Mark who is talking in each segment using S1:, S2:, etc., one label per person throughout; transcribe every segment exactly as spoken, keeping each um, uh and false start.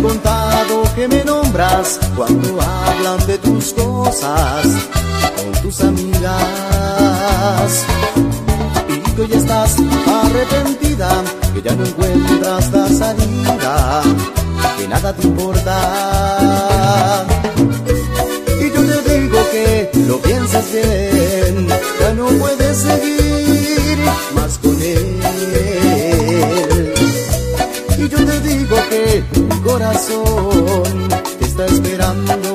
S1: han contado que me nombras cuando hablan de tus cosas con tus amigas, y que hoy estás arrepentida, que ya no encuentras la salida, que nada te importa. Y yo te digo que lo piensas bien, ya no puedes seguir más con él. Y yo te digo que mi corazón te está esperando.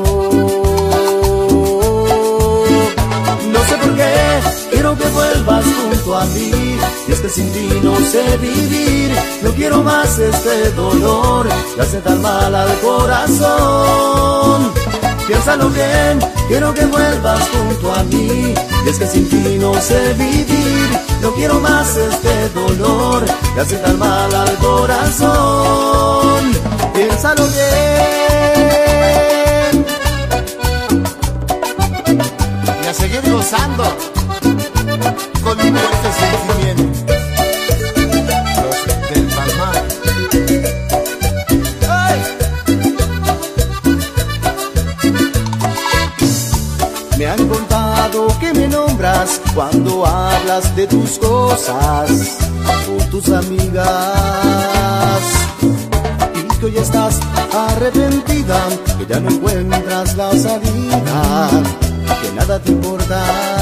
S1: No sé por qué quiero que vuelvas junto a mí, y es que sin ti no sé vivir. No quiero más este dolor que hace tan mal al corazón. Piénsalo bien, quiero que vuelvas junto a mí, y es que sin ti no sé vivir. No quiero más este dolor que hace tan mal al corazón. Piénsalo bien.
S2: Y a seguir gozando conmigo este sentimiento. Los del Palmar.
S1: Me han contado que me nombras cuando hablas de tus cosas con tus amigas, y que hoy estás arrepentida, que ya no encuentras la salida, que nada te importa.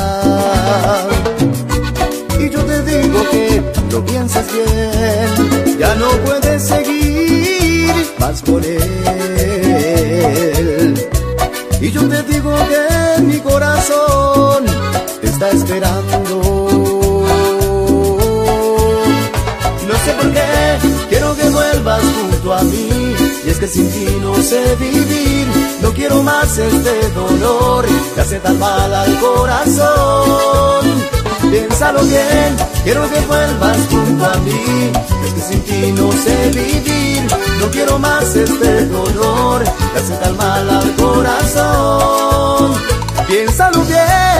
S1: Y yo te digo que lo piensas bien, ya no puedes seguir más por él. Y yo te digo que mi corazón te está esperando. No sé por qué quiero que vuelvas junto a mí, y es que sin ti no sé vivir. No quiero más este dolor que hace tan mal al corazón. Piénsalo bien, quiero que vuelvas junto a mí, es que sin ti no sé vivir. No quiero más este dolor que hace tan mal al corazón. Piénsalo bien.